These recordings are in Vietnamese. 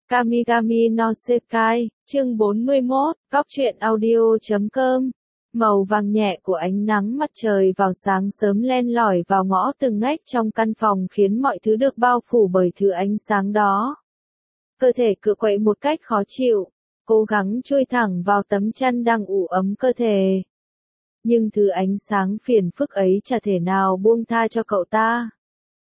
Kamigami no Sekai, chương 41, góc truyện audio.com. Màu vàng nhẹ của ánh nắng mặt trời vào sáng sớm len lỏi vào ngõ từng ngách trong căn phòng khiến mọi thứ được bao phủ bởi thứ ánh sáng đó. Cơ thể cựa quậy một cách khó chịu, cố gắng chui thẳng vào tấm chăn đang ủ ấm cơ thể. Nhưng thứ ánh sáng phiền phức ấy chả thể nào buông tha cho cậu ta.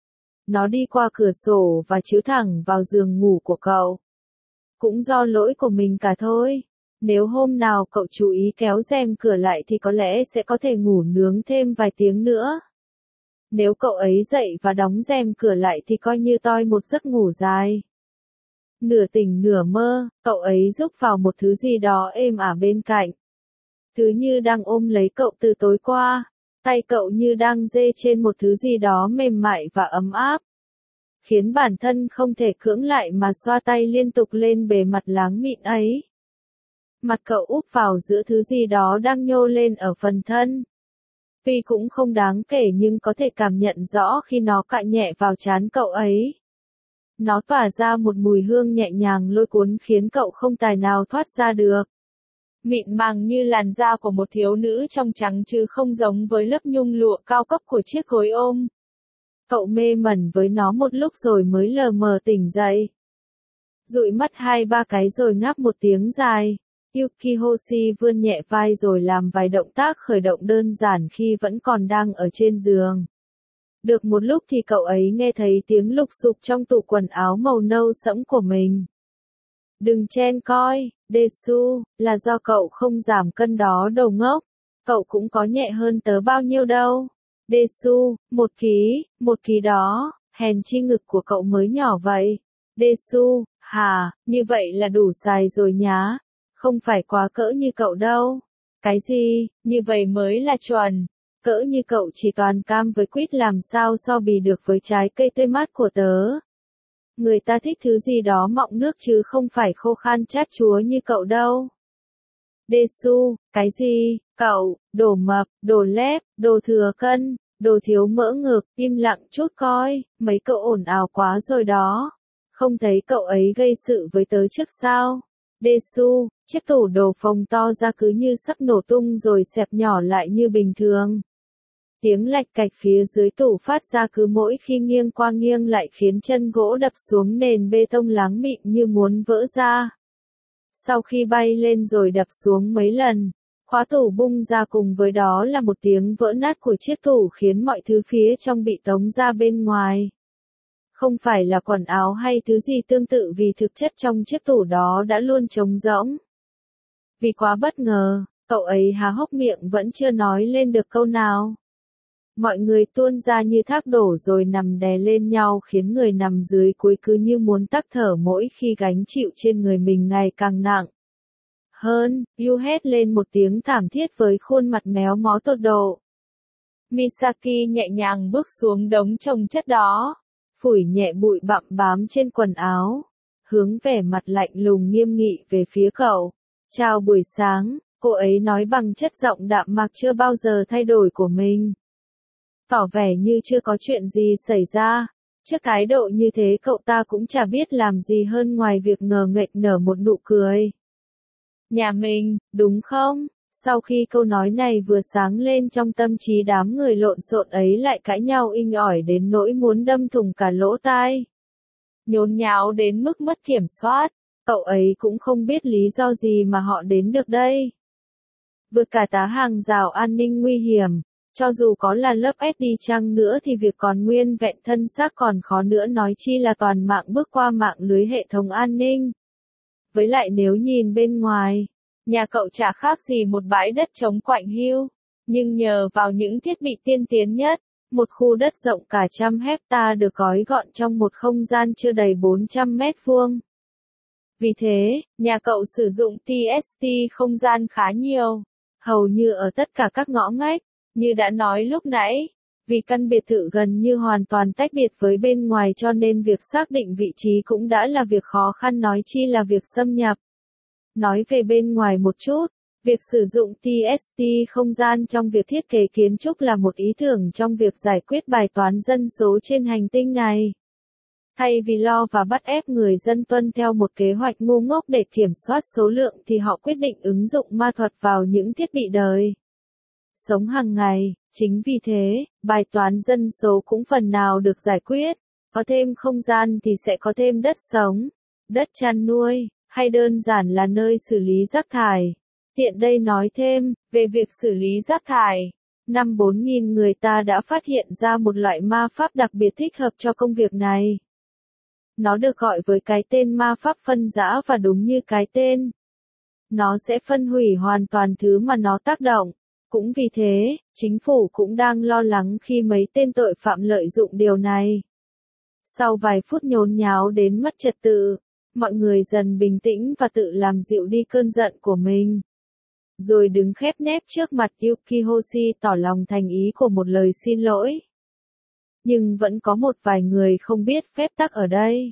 Nó đi qua cửa sổ và chiếu thẳng vào giường ngủ của cậu. Cũng do lỗi của mình cả thôi. Nếu hôm nào cậu chú ý kéo rèm cửa lại thì có lẽ sẽ có thể ngủ nướng thêm vài tiếng nữa. Nếu cậu ấy dậy và đóng rèm cửa lại thì coi như toi một giấc ngủ dài. Nửa tỉnh nửa mơ, cậu ấy rúc vào một thứ gì đó êm ả bên cạnh. Thứ như đang ôm lấy cậu từ tối qua, tay cậu như đang dê trên một thứ gì đó mềm mại và ấm áp. Khiến bản thân không thể cưỡng lại mà xoa tay liên tục lên bề mặt láng mịn ấy. Mặt cậu úp vào giữa thứ gì đó đang nhô lên ở phần thân. Tuy cũng không đáng kể nhưng có thể cảm nhận rõ khi nó cạ nhẹ vào trán cậu ấy. Nó tỏa ra một mùi hương nhẹ nhàng lôi cuốn khiến cậu không tài nào thoát ra được. Mịn màng như làn da của một thiếu nữ trong trắng chứ không giống với lớp nhung lụa cao cấp của chiếc gối ôm. Cậu mê mẩn với nó một lúc rồi mới lờ mờ tỉnh dậy. Dụi mắt 2-3 cái rồi ngáp một tiếng dài. Yuki Hoshi vươn nhẹ vai rồi làm vài động tác khởi động đơn giản khi vẫn còn đang ở trên giường. Được một lúc thì cậu ấy nghe thấy tiếng lục xục trong tủ quần áo màu nâu sẫm của mình. Đừng chen coi, Desu, là do cậu không giảm cân đó đồ ngốc. Cậu cũng có nhẹ hơn tớ bao nhiêu đâu. Desu, 1 ký đó, hèn chi ngực của cậu mới nhỏ vậy. Desu, hả, như vậy là đủ xài rồi nhá. Không phải quá cỡ như cậu đâu. Cái gì, như vậy mới là chuẩn. Cỡ như cậu chỉ toàn cam với quýt làm sao so bì được với trái cây tươi mát của tớ. Người ta thích thứ gì đó mọng nước chứ không phải khô khan chát chúa như cậu đâu. Desu, cái gì, cậu, đồ mập, đồ lép, đồ thừa cân, đồ thiếu mỡ ngực, im lặng chút coi, mấy cậu ồn ào quá rồi đó. Không thấy cậu ấy gây sự với tớ trước sao? Desu, chiếc tủ đồ phồng to ra cứ như sắp nổ tung rồi xẹp nhỏ lại như bình thường. Tiếng lạch cạch phía dưới tủ phát ra cứ mỗi khi nghiêng qua nghiêng lại khiến chân gỗ đập xuống nền bê tông láng mịn như muốn vỡ ra. Sau khi bay lên rồi đập xuống mấy lần, khóa tủ bung ra cùng với đó là một tiếng vỡ nát của chiếc tủ khiến mọi thứ phía trong bị tống ra bên ngoài. Không phải là quần áo hay thứ gì tương tự vì thực chất trong chiếc tủ đó đã luôn trống rỗng. Vì quá bất ngờ, cậu ấy há hốc miệng vẫn chưa nói lên được câu nào. Mọi người tuôn ra như thác đổ rồi nằm đè lên nhau khiến người nằm dưới cuối cứ như muốn tắc thở mỗi khi gánh chịu trên người mình ngày càng nặng. Hơn, Yu hét lên một tiếng thảm thiết với khuôn mặt méo mó tột độ. Misaki nhẹ nhàng bước xuống đống chồng chất đó, phủi nhẹ bụi bặm bám trên quần áo, hướng vẻ mặt lạnh lùng nghiêm nghị về phía cậu. Chào buổi sáng, cô ấy nói bằng chất giọng đạm mạc chưa bao giờ thay đổi của mình. Tỏ vẻ như chưa có chuyện gì xảy ra. Trước thái độ như thế cậu ta cũng chả biết làm gì hơn ngoài việc ngờ nghệch nở một nụ cười. Nhà mình, đúng không? Sau khi câu nói này vừa sáng lên trong tâm trí đám người lộn xộn ấy lại cãi nhau inh ỏi đến nỗi muốn đâm thủng cả lỗ tai. Nhốn nháo đến mức mất kiểm soát, cậu ấy cũng không biết lý do gì mà họ đến được đây. Vượt cả tá hàng rào an ninh nguy hiểm. Cho dù có là lớp S đi chăng nữa thì việc còn nguyên vẹn thân xác còn khó nữa nói chi là toàn mạng bước qua mạng lưới hệ thống an ninh. Với lại nếu nhìn bên ngoài, nhà cậu chả khác gì một bãi đất trống quạnh hiu, nhưng nhờ vào những thiết bị tiên tiến nhất, một khu đất rộng cả 100 hecta được gói gọn trong một không gian chưa đầy 400 mét vuông. Vì thế, nhà cậu sử dụng TST không gian khá nhiều, hầu như ở tất cả các ngõ ngách. Như đã nói lúc nãy, vì căn biệt thự gần như hoàn toàn tách biệt với bên ngoài cho nên việc xác định vị trí cũng đã là việc khó khăn nói chi là việc xâm nhập. Nói về bên ngoài một chút, việc sử dụng TST không gian trong việc thiết kế kiến trúc là một ý tưởng trong việc giải quyết bài toán dân số trên hành tinh này. Thay vì lo và bắt ép người dân tuân theo một kế hoạch ngu ngốc để kiểm soát số lượng thì họ quyết định ứng dụng ma thuật vào những thiết bị đời sống hàng ngày. Chính vì thế, bài toán dân số cũng phần nào được giải quyết. Có thêm không gian thì sẽ có thêm đất sống, đất chăn nuôi, hay đơn giản là nơi xử lý rác thải. Tiện đây nói thêm, về việc xử lý rác thải. Năm 4000 người ta đã phát hiện ra một loại ma pháp đặc biệt thích hợp cho công việc này. Nó được gọi với cái tên ma pháp phân rã và đúng như cái tên. Nó sẽ phân hủy hoàn toàn thứ mà nó tác động. Cũng vì thế, chính phủ cũng đang lo lắng khi mấy tên tội phạm lợi dụng điều này. Sau vài phút nhốn nháo đến mất trật tự, mọi người dần bình tĩnh và tự làm dịu đi cơn giận của mình. Rồi đứng khép nép trước mặt Yuki Hoshi tỏ lòng thành ý của một lời xin lỗi. Nhưng vẫn có một vài người không biết phép tắc ở đây.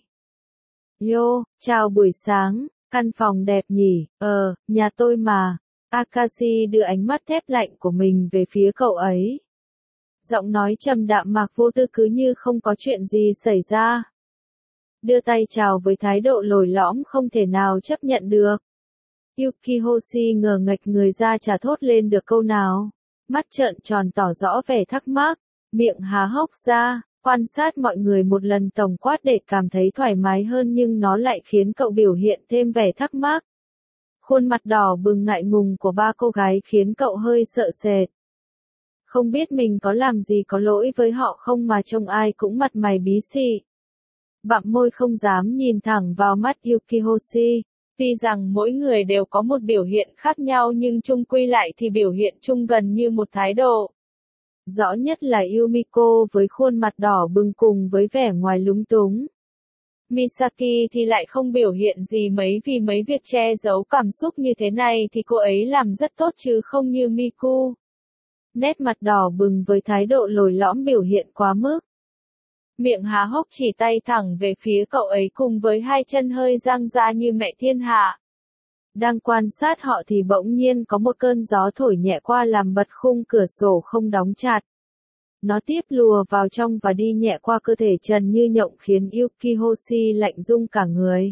Yo, chào buổi sáng, căn phòng đẹp nhỉ, nhà tôi mà. Akashi đưa ánh mắt thép lạnh của mình về phía cậu ấy. Giọng nói trầm đạm mạc vô tư cứ như không có chuyện gì xảy ra. Đưa tay chào với thái độ lồi lõm không thể nào chấp nhận được. Yuki Hoshi ngờ nghệch người ra chả thốt lên được câu nào. Mắt trợn tròn tỏ rõ vẻ thắc mắc, miệng há hốc ra, quan sát mọi người một lần tổng quát để cảm thấy thoải mái hơn nhưng nó lại khiến cậu biểu hiện thêm vẻ thắc mắc. Khuôn mặt đỏ bừng ngại ngùng của ba cô gái khiến cậu hơi sợ sệt. Không biết mình có làm gì có lỗi với họ không mà trông ai cũng mặt mày bí xị. Bặm môi không dám nhìn thẳng vào mắt Yuki Hoshi. Tuy rằng mỗi người đều có một biểu hiện khác nhau nhưng chung quy lại thì biểu hiện chung gần như một thái độ. Rõ nhất là Yumiko với khuôn mặt đỏ bừng cùng với vẻ ngoài lúng túng. Misaki thì lại không biểu hiện gì mấy vì mấy việc che giấu cảm xúc như thế này thì cô ấy làm rất tốt chứ không như Miku. Nét mặt đỏ bừng với thái độ lồi lõm biểu hiện quá mức. Miệng há hốc chỉ tay thẳng về phía cậu ấy cùng với hai chân hơi dang ra như mẹ thiên hạ. Đang quan sát họ thì bỗng nhiên có một cơn gió thổi nhẹ qua làm bật khung cửa sổ không đóng chặt. Nó tiếp lùa vào trong và đi nhẹ qua cơ thể trần như nhộng khiến Yuki Hoshi lạnh rung cả người.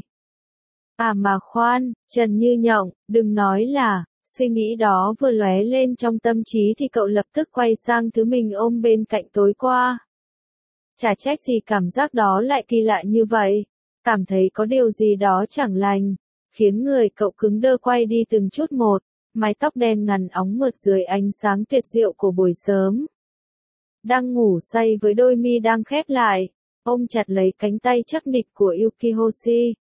À mà khoan, trần như nhộng, đừng nói là, suy nghĩ đó vừa lóe lên trong tâm trí thì cậu lập tức quay sang thứ mình ôm bên cạnh tối qua. Chả trách gì cảm giác đó lại kỳ lạ như vậy, cảm thấy có điều gì đó chẳng lành, khiến người cậu cứng đơ quay đi từng chút một, mái tóc đen ngắn óng mượt dưới ánh sáng tuyệt diệu của buổi sớm. Đang ngủ say với đôi mi đang khép lại, ôm chặt lấy cánh tay chắc nịch của Yuki Hoshi.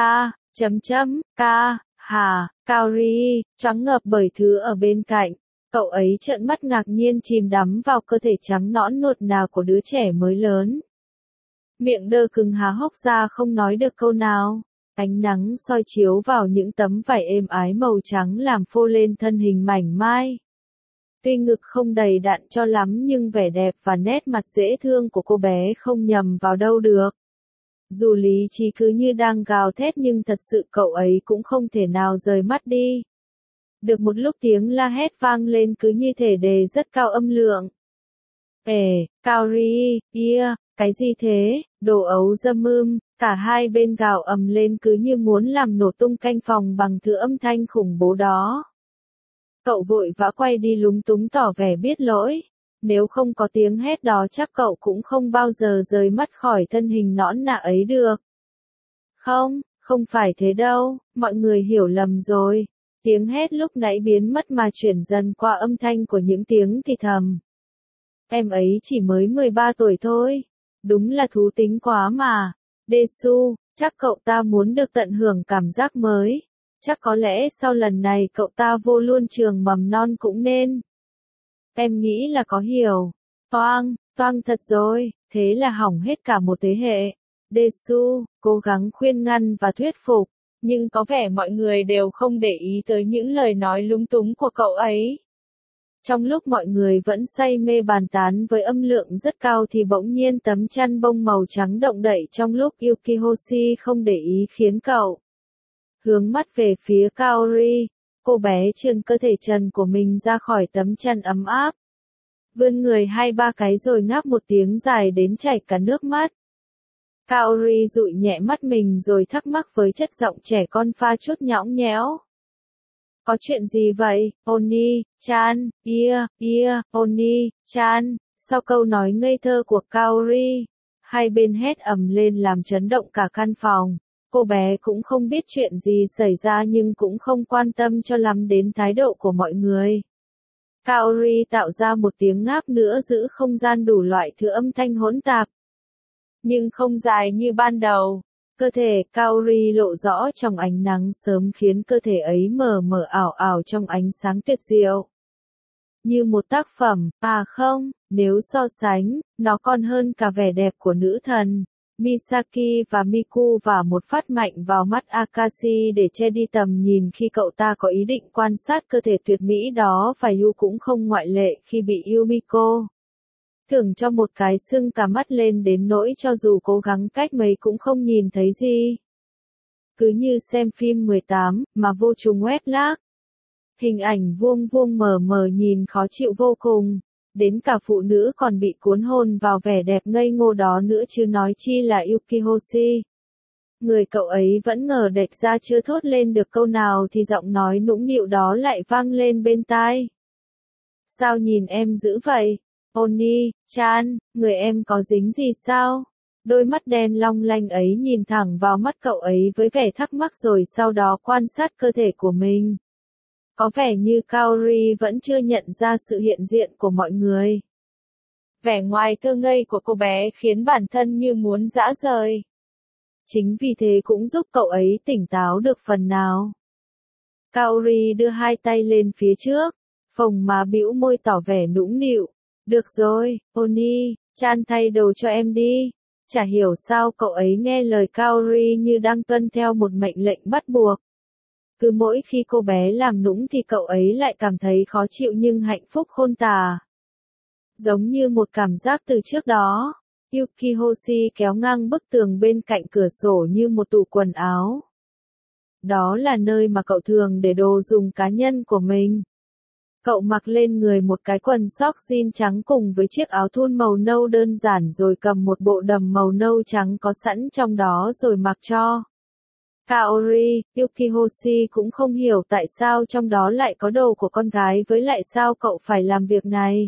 Kaori, choáng ngợp bởi thứ ở bên cạnh. Cậu ấy trợn mắt ngạc nhiên chìm đắm vào cơ thể trắng nõn nuột nà của đứa trẻ mới lớn. Miệng đơ cứng há hốc ra không nói được câu nào. Ánh nắng soi chiếu vào những tấm vải êm ái màu trắng làm phô lên thân hình mảnh mai. Tuy ngực không đầy đặn cho lắm nhưng vẻ đẹp và nét mặt dễ thương của cô bé không nhầm vào đâu được. Dù lý trí cứ như đang gào thét nhưng thật sự cậu ấy cũng không thể nào rời mắt đi. Được một lúc tiếng la hét vang lên cứ như thể đề rất cao âm lượng. Kaori, cái gì thế, đồ ấu dâm cả hai bên gào ầm lên cứ như muốn làm nổ tung canh phòng bằng thứ âm thanh khủng bố đó. Cậu vội vã quay đi lúng túng tỏ vẻ biết lỗi. Nếu không có tiếng hét đó chắc cậu cũng không bao giờ rời mắt khỏi thân hình nõn nà ấy được. Không phải thế đâu, mọi người hiểu lầm rồi. Tiếng hét lúc nãy biến mất mà chuyển dần qua âm thanh của những tiếng thì thầm. Em ấy chỉ mới 13 tuổi thôi. Đúng là thú tính quá mà. Desu, chắc cậu ta muốn được tận hưởng cảm giác mới. Chắc có lẽ sau lần này cậu ta vô luôn trường mầm non cũng nên. Em nghĩ là có hiểu. Toang thật rồi, thế là hỏng hết cả một thế hệ. Desu, cố gắng khuyên ngăn và thuyết phục, nhưng có vẻ mọi người đều không để ý tới những lời nói lúng túng của cậu ấy. Trong lúc mọi người vẫn say mê bàn tán với âm lượng rất cao thì bỗng nhiên tấm chăn bông màu trắng động đậy trong lúc Yuki Hoshi không để ý khiến cậu hướng mắt về phía Kaori. Cô bé trườn cơ thể trần của mình ra khỏi tấm chăn ấm áp. Vươn người 2-3 cái rồi ngáp một tiếng dài đến chảy cả nước mắt. Kaori dụi nhẹ mắt mình rồi thắc mắc với chất giọng trẻ con pha chút nhõng nhẽo. Có chuyện gì vậy, Oni-chan, Oni-chan, sau câu nói ngây thơ của Kaori, hai bên hét ầm lên làm chấn động cả căn phòng. Cô bé cũng không biết chuyện gì xảy ra nhưng cũng không quan tâm cho lắm đến thái độ của mọi người. Kaori tạo ra một tiếng ngáp nữa giữ không gian đủ loại thứ âm thanh hỗn tạp. Nhưng không dài như ban đầu. Cơ thể Kaori lộ rõ trong ánh nắng sớm khiến cơ thể ấy mờ mờ ảo ảo trong ánh sáng tuyệt diệu. Như một tác phẩm, không, nếu so sánh, nó còn hơn cả vẻ đẹp của nữ thần. Misaki và Miku và một phát mạnh vào mắt Akashi để che đi tầm nhìn khi cậu ta có ý định quan sát cơ thể tuyệt mỹ đó và Yu cũng không ngoại lệ khi bị Yumiko thưởng cho một cái sưng cả mắt lên đến nỗi cho dù cố gắng cách mấy cũng không nhìn thấy gì. Cứ như xem phim 18, mà vô trùng web lag. Hình ảnh vuông vuông mờ mờ nhìn khó chịu vô cùng. Đến cả phụ nữ còn bị cuốn hồn vào vẻ đẹp ngây ngô đó nữa chứ nói chi là Yukihoshi. Người cậu ấy vẫn ngờ đệch ra chưa thốt lên được câu nào thì giọng nói nũng nịu đó lại vang lên bên tai. Sao nhìn em dữ vậy? Oni-chan, người em có dính gì sao? Đôi mắt đen long lanh ấy nhìn thẳng vào mắt cậu ấy với vẻ thắc mắc rồi sau đó quan sát cơ thể của mình. Có vẻ như Kaori vẫn chưa nhận ra sự hiện diện của mọi người. Vẻ ngoài thơ ngây của cô bé khiến bản thân như muốn giã rời. Chính vì thế cũng giúp cậu ấy tỉnh táo được phần nào. Kaori đưa hai tay lên phía trước, phồng má bĩu môi tỏ vẻ nũng nịu. Được rồi, Oni-chan thay đồ cho em đi. Chả hiểu sao cậu ấy nghe lời Kaori như đang tuân theo một mệnh lệnh bắt buộc. Cứ mỗi khi cô bé làm nũng thì cậu ấy lại cảm thấy khó chịu nhưng hạnh phúc khôn tả. Giống như một cảm giác từ trước đó, Yukihoshi kéo ngang bức tường bên cạnh cửa sổ như một tủ quần áo. Đó là nơi mà cậu thường để đồ dùng cá nhân của mình. Cậu mặc lên người một cái quần sóc jean trắng cùng với chiếc áo thun màu nâu đơn giản rồi cầm một bộ đầm màu nâu trắng có sẵn trong đó rồi mặc cho. Kaori, Yukihoshi cũng không hiểu tại sao trong đó lại có đồ của con gái với lại sao cậu phải làm việc này.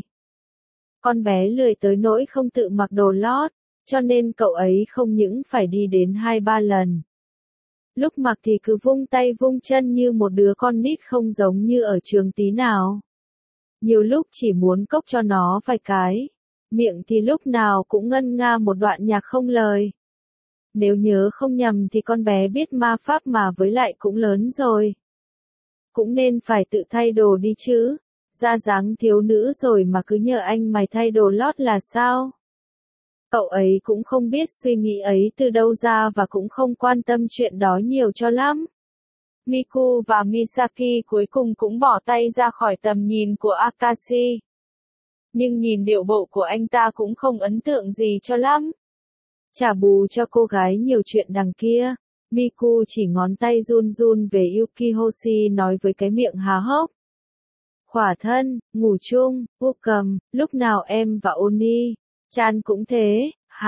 Con bé lười tới nỗi không tự mặc đồ lót, cho nên cậu ấy không những phải đi đến 2-3 lần. Lúc mặc thì cứ vung tay vung chân như một đứa con nít không giống như ở trường tí nào. Nhiều lúc chỉ muốn cốc cho nó vài cái. Miệng thì lúc nào cũng ngân nga một đoạn nhạc không lời. Nếu nhớ không nhầm thì con bé biết ma pháp mà với lại cũng lớn rồi. Cũng nên phải tự thay đồ đi chứ. Ra dáng thiếu nữ rồi mà cứ nhờ anh mày thay đồ lót là sao? Cậu ấy cũng không biết suy nghĩ ấy từ đâu ra và cũng không quan tâm chuyện đó nhiều cho lắm. Miku và Misaki cuối cùng cũng bỏ tay ra khỏi tầm nhìn của Akashi. Nhưng nhìn điệu bộ của anh ta cũng không ấn tượng gì cho lắm. Trả bù cho cô gái nhiều chuyện đằng kia, Miku chỉ ngón tay run run về Yukihoshi nói với cái miệng há hốc. Khỏa thân, ngủ chung, vô cầm, lúc nào em và Oni-chan cũng thế,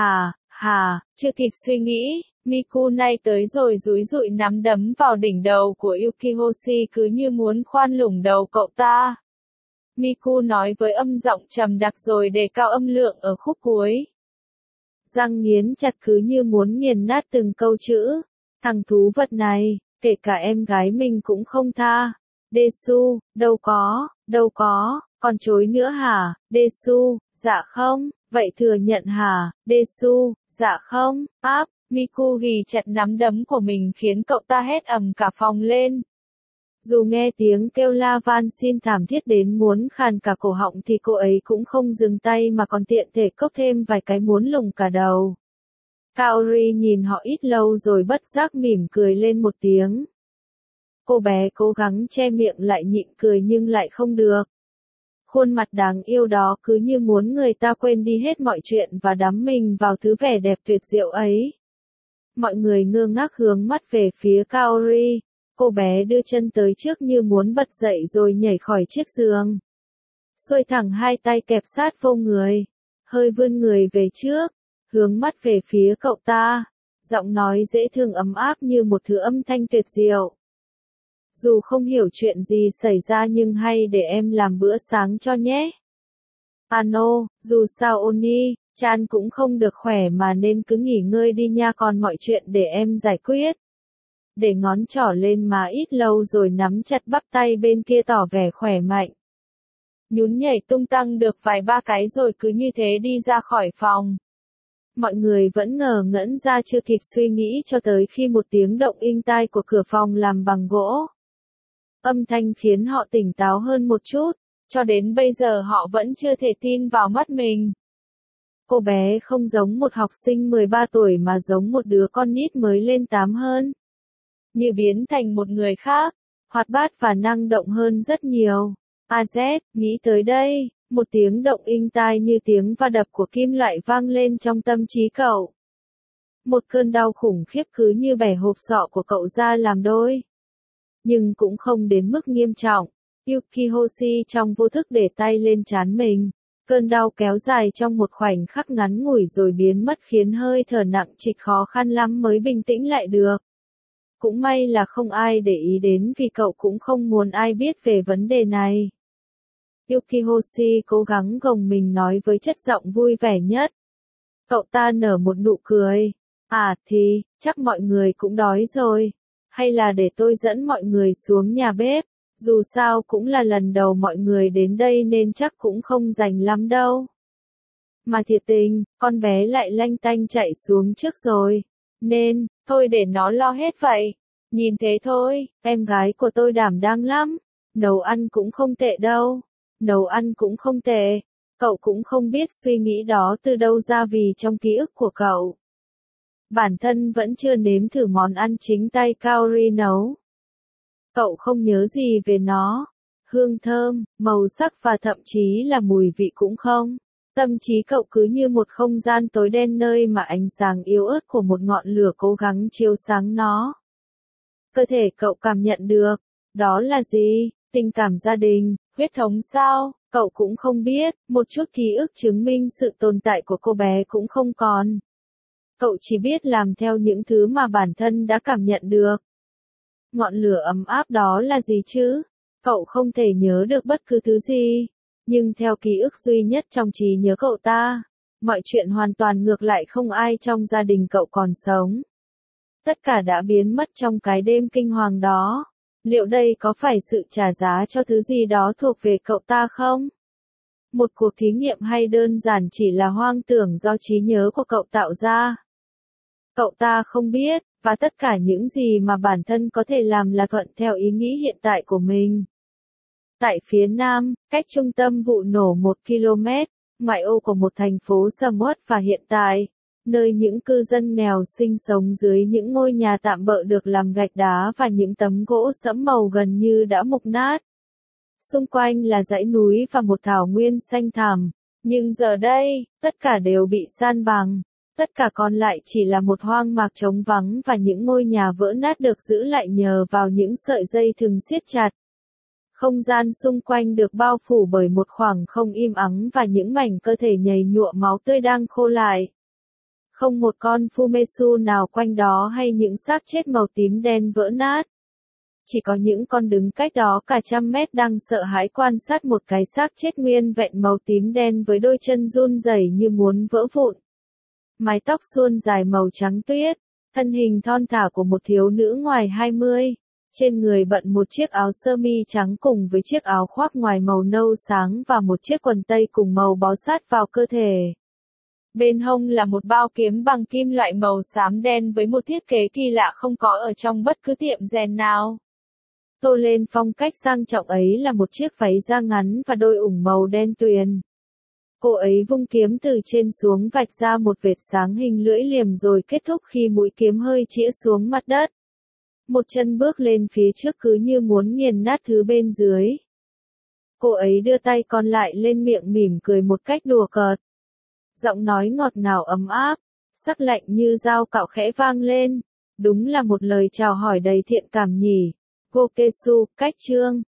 chưa kịp suy nghĩ, Miku nay tới rồi dúi dụi nắm đấm vào đỉnh đầu của Yukihoshi cứ như muốn khoan lủng đầu cậu ta. Miku nói với âm giọng trầm đặc rồi đề cao âm lượng ở khúc cuối. Răng nghiến chặt cứ như muốn nghiền nát từng câu chữ. Thằng thú vật này, kể cả em gái mình cũng không tha. Desu, đâu có, còn chối nữa hả, Desu, dạ không, vậy thừa nhận hả, Desu, dạ không, Miku ghì chặt nắm đấm của mình khiến cậu ta hét ầm cả phòng lên. Dù nghe tiếng kêu la van xin thảm thiết đến muốn khàn cả cổ họng thì cô ấy cũng không dừng tay mà còn tiện thể cốc thêm vài cái muốn lủng cả đầu. Kaori nhìn họ ít lâu rồi bất giác mỉm cười lên một tiếng. Cô bé cố gắng che miệng lại nhịn cười nhưng lại không được. Khuôn mặt đáng yêu đó cứ như muốn người ta quên đi hết mọi chuyện và đắm mình vào thứ vẻ đẹp tuyệt diệu ấy. Mọi người ngơ ngác hướng mắt về phía Kaori. Cô bé đưa chân tới trước như muốn bật dậy rồi nhảy khỏi chiếc giường. Xuôi thẳng hai tay kẹp sát vô người. Hơi vươn người về trước. hướng mắt về phía cậu ta. Giọng nói dễ thương ấm áp như một thứ âm thanh tuyệt diệu. Dù không hiểu chuyện gì xảy ra nhưng hay để em làm bữa sáng cho nhé. Ano, dù sao Oni-chan cũng không được khỏe mà nên cứ nghỉ ngơi đi nha, còn mọi chuyện để em giải quyết. Để ngón trỏ lên má ít lâu rồi nắm chặt bắp tay bên kia tỏ vẻ khỏe mạnh. Nhún nhảy tung tăng được vài ba cái rồi cứ như thế đi ra khỏi phòng. Mọi người vẫn ngờ ngẩn ra chưa kịp suy nghĩ cho tới khi một tiếng động inh tai của cửa phòng làm bằng gỗ. Âm thanh khiến họ tỉnh táo hơn một chút, cho đến bây giờ họ vẫn chưa thể tin vào mắt mình. Cô bé không giống một học sinh 13 tuổi mà giống một đứa con nít mới lên 8 hơn. Như biến thành một người khác, hoạt bát và năng động hơn rất nhiều. AZ, nghĩ tới đây, một tiếng động inh tai như tiếng va đập của kim loại vang lên trong tâm trí cậu. Một cơn đau khủng khiếp cứ như bẻ hộp sọ của cậu ra làm đôi. Nhưng cũng không đến mức nghiêm trọng. Yuki Hoshi trong vô thức để tay lên trán mình. Cơn đau kéo dài trong một khoảnh khắc ngắn ngủi rồi biến mất khiến hơi thở nặng trịch khó khăn lắm mới bình tĩnh lại được. Cũng may là không ai để ý đến vì cậu cũng không muốn ai biết về vấn đề này. Yuki Hoshi cố gắng gồng mình nói với chất giọng vui vẻ nhất. Cậu ta nở một nụ cười. À thì, chắc mọi người cũng đói rồi. Hay là để tôi dẫn mọi người xuống nhà bếp. Dù sao cũng là lần đầu mọi người đến đây nên chắc cũng không rành lắm đâu. Mà thiệt tình, con bé lại lanh tanh chạy xuống trước rồi. Nên, thôi để nó lo hết vậy. Nhìn thế thôi, em gái của tôi đảm đang lắm. Nấu ăn cũng không tệ đâu. Nấu ăn cũng không tệ. Cậu cũng không biết suy nghĩ đó từ đâu ra vì trong ký ức của cậu. Bản thân vẫn chưa nếm thử món ăn chính tay Kaori nấu. Cậu không nhớ gì về nó. Hương thơm, màu sắc và thậm chí là mùi vị cũng không. Tâm trí cậu cứ như một không gian tối đen nơi mà ánh sáng yếu ớt của một ngọn lửa cố gắng chiếu sáng nó. Cơ thể cậu cảm nhận được. Đó là gì? Tình cảm gia đình, huyết thống sao? Cậu cũng không biết, một chút ký ức chứng minh sự tồn tại của cô bé cũng không còn. Cậu chỉ biết làm theo những thứ mà bản thân đã cảm nhận được. Ngọn lửa ấm áp đó là gì chứ? Cậu không thể nhớ được bất cứ thứ gì. Nhưng theo ký ức duy nhất trong trí nhớ cậu ta, mọi chuyện hoàn toàn ngược lại, không ai trong gia đình cậu còn sống. Tất cả đã biến mất trong cái đêm kinh hoàng đó. Liệu đây có phải sự trả giá cho thứ gì đó thuộc về cậu ta không? Một cuộc thí nghiệm hay đơn giản chỉ là hoang tưởng do trí nhớ của cậu tạo ra? Cậu ta không biết, và tất cả những gì mà bản thân có thể làm là thuận theo ý nghĩ hiện tại của mình. Tại phía nam, cách trung tâm vụ nổ 1 km, ngoại ô của một thành phố sầm uất và hiện tại, nơi những cư dân nghèo sinh sống dưới những ngôi nhà tạm bợ được làm gạch đá và những tấm gỗ sẫm màu gần như đã mục nát. Xung quanh là dãy núi và một thảo nguyên xanh thẳm, nhưng giờ đây, tất cả đều bị san bằng. Tất cả còn lại chỉ là một hoang mạc trống vắng và những ngôi nhà vỡ nát được giữ lại nhờ vào những sợi dây thừng siết chặt. Không gian xung quanh được bao phủ bởi một khoảng không im ắng và những mảnh cơ thể nhầy nhụa máu tươi đang khô lại. Không một con Fumesu nào quanh đó hay những xác chết màu tím đen vỡ nát. Chỉ có những con đứng cách đó cả trăm mét đang sợ hãi quan sát một cái xác chết nguyên vẹn màu tím đen với đôi chân run rẩy như muốn vỡ vụn. Mái tóc suôn dài màu trắng tuyết, thân hình thon thả của một thiếu nữ ngoài 20, trên người bận một chiếc áo sơ mi trắng cùng với chiếc áo khoác ngoài màu nâu sáng và một chiếc quần tây cùng màu bó sát vào cơ thể. Bên hông là một bao kiếm bằng kim loại màu xám đen với một thiết kế kỳ lạ không có ở trong bất cứ tiệm rèn nào. Tô lên phong cách sang trọng ấy là một chiếc váy da ngắn và đôi ủng màu đen tuyền. Cô ấy vung kiếm từ trên xuống vạch ra một vệt sáng hình lưỡi liềm rồi kết thúc khi mũi kiếm hơi chĩa xuống mặt đất. Một chân bước lên phía trước cứ như muốn nghiền nát thứ bên dưới. Cô ấy đưa tay còn lại lên miệng mỉm cười một cách đùa cợt. Giọng nói ngọt ngào ấm áp, sắc lạnh như dao cạo khẽ vang lên. Đúng là một lời chào hỏi đầy thiện cảm nhỉ. Gokesu, cách chương.